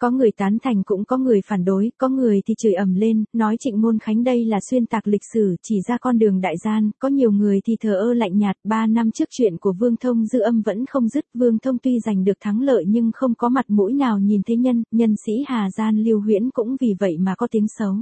Có người tán thành cũng có người phản đối, có người thì chửi ầm lên, nói Trịnh Ngôn Khánh đây là xuyên tạc lịch sử, chỉ ra con đường đại gian, có nhiều người thì thờ ơ lạnh nhạt. 3 năm trước chuyện của Vương Thông dư âm vẫn không dứt, Vương Thông tuy giành được thắng lợi nhưng không có mặt mũi nào nhìn thấy nhân sĩ Hà Gian Lưu Huyễn cũng vì vậy mà có tiếng xấu.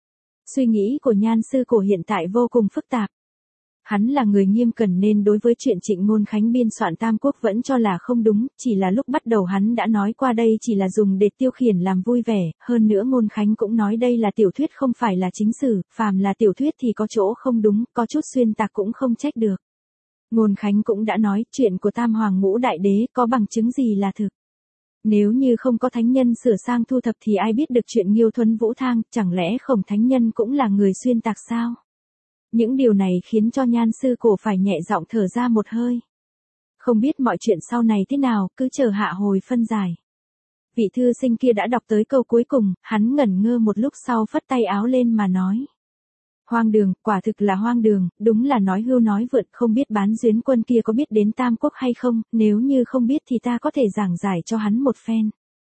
Suy nghĩ của Nhan Sư Cổ hiện tại vô cùng phức tạp. Hắn là người nghiêm cẩn nên đối với chuyện Trịnh Ngôn Khánh biên soạn Tam Quốc vẫn cho là không đúng, chỉ là lúc bắt đầu hắn đã nói qua đây chỉ là dùng để tiêu khiển làm vui vẻ, hơn nữa Ngôn Khánh cũng nói đây là tiểu thuyết không phải là chính sử, phàm là tiểu thuyết thì có chỗ không đúng, có chút xuyên tạc cũng không trách được. Ngôn Khánh cũng đã nói chuyện của Tam Hoàng Ngũ Đại Đế có bằng chứng gì là thực. Nếu như không có thánh nhân sửa sang thu thập thì ai biết được chuyện Nghiêu Thuấn Vũ Thang, chẳng lẽ Khổng thánh nhân cũng là người xuyên tạc sao? Những điều này khiến cho Nhan Sư Cổ phải nhẹ giọng thở ra một hơi. Không biết mọi chuyện sau này thế nào, cứ chờ hạ hồi phân giải. Vị thư sinh kia đã đọc tới câu cuối cùng, hắn ngẩn ngơ một lúc sau phất tay áo lên mà nói. Hoang đường, quả thực là hoang đường, đúng là nói hưu nói vượt, không biết Bán Duyến Quân kia có biết đến Tam Quốc hay không, nếu như không biết thì ta có thể giảng giải cho hắn một phen.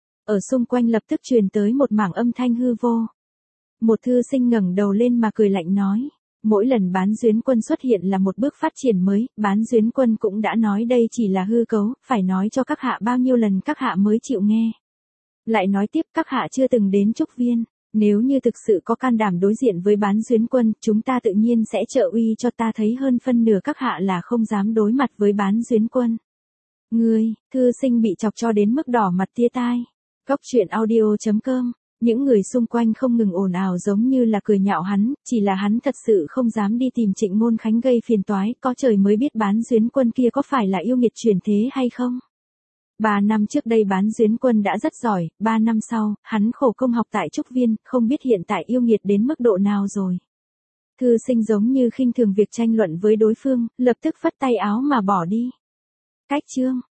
Ở xung quanh lập tức truyền tới một mảng âm thanh hư vô. Một thư sinh ngẩng đầu lên mà cười lạnh nói. Mỗi lần Bán Duyến Quân xuất hiện là một bước phát triển mới, Bán Duyến Quân cũng đã nói đây chỉ là hư cấu, phải nói cho các hạ bao nhiêu lần các hạ mới chịu nghe. Lại nói tiếp các hạ chưa từng đến Trúc Viên, nếu như thực sự có can đảm đối diện với Bán Duyến Quân, chúng ta tự nhiên sẽ trợ uy cho ta thấy hơn phân nửa các hạ là không dám đối mặt với Bán Duyến Quân. Ngươi, thư sinh bị chọc cho đến mức đỏ mặt tia tai. Góc truyện audio.com. Những người xung quanh không ngừng ồn ào giống như là cười nhạo hắn, chỉ là hắn thật sự không dám đi tìm Trịnh Ngôn Khánh gây phiền toái, có trời mới biết Bán Duyến Quân kia có phải là yêu nghiệt chuyển thế hay không. 3 năm trước đây Bán Duyến Quân đã rất giỏi, 3 năm sau, hắn khổ công học tại Trúc Viên, không biết hiện tại yêu nghiệt đến mức độ nào rồi. Thư sinh giống như khinh thường việc tranh luận với đối phương, lập tức phất tay áo mà bỏ đi. Cách chương